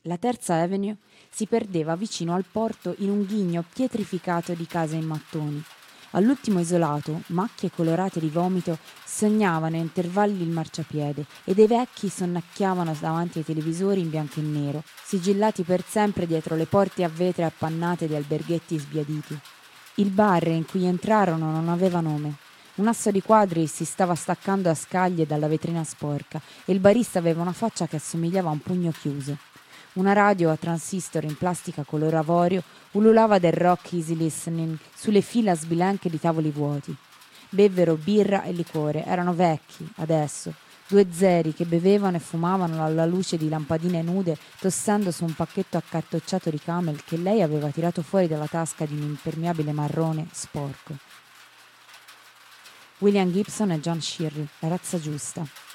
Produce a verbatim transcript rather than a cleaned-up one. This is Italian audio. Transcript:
La Terza Avenue si perdeva vicino al porto in un ghigno pietrificato di case in mattoni. All'ultimo isolato, macchie colorate di vomito sognavano a intervalli il marciapiede e dei vecchi sonnacchiavano davanti ai televisori in bianco e nero, sigillati per sempre dietro le porte a vetro appannate di alberghetti sbiaditi. Il bar in cui entrarono non aveva nome. Un asso di quadri si stava staccando a scaglie dalla vetrina sporca e il barista aveva una faccia che assomigliava a un pugno chiuso. Una radio a transistor in plastica color avorio ululava del rock easy listening sulle fila sbilenche di tavoli vuoti. Bevvero birra e liquore, erano vecchi, adesso, due zeri che bevevano e fumavano alla luce di lampadine nude, tossendo su un pacchetto accartocciato di Camel che lei aveva tirato fuori dalla tasca di un impermeabile marrone sporco. William Gibson e John Shirley, la razza giusta.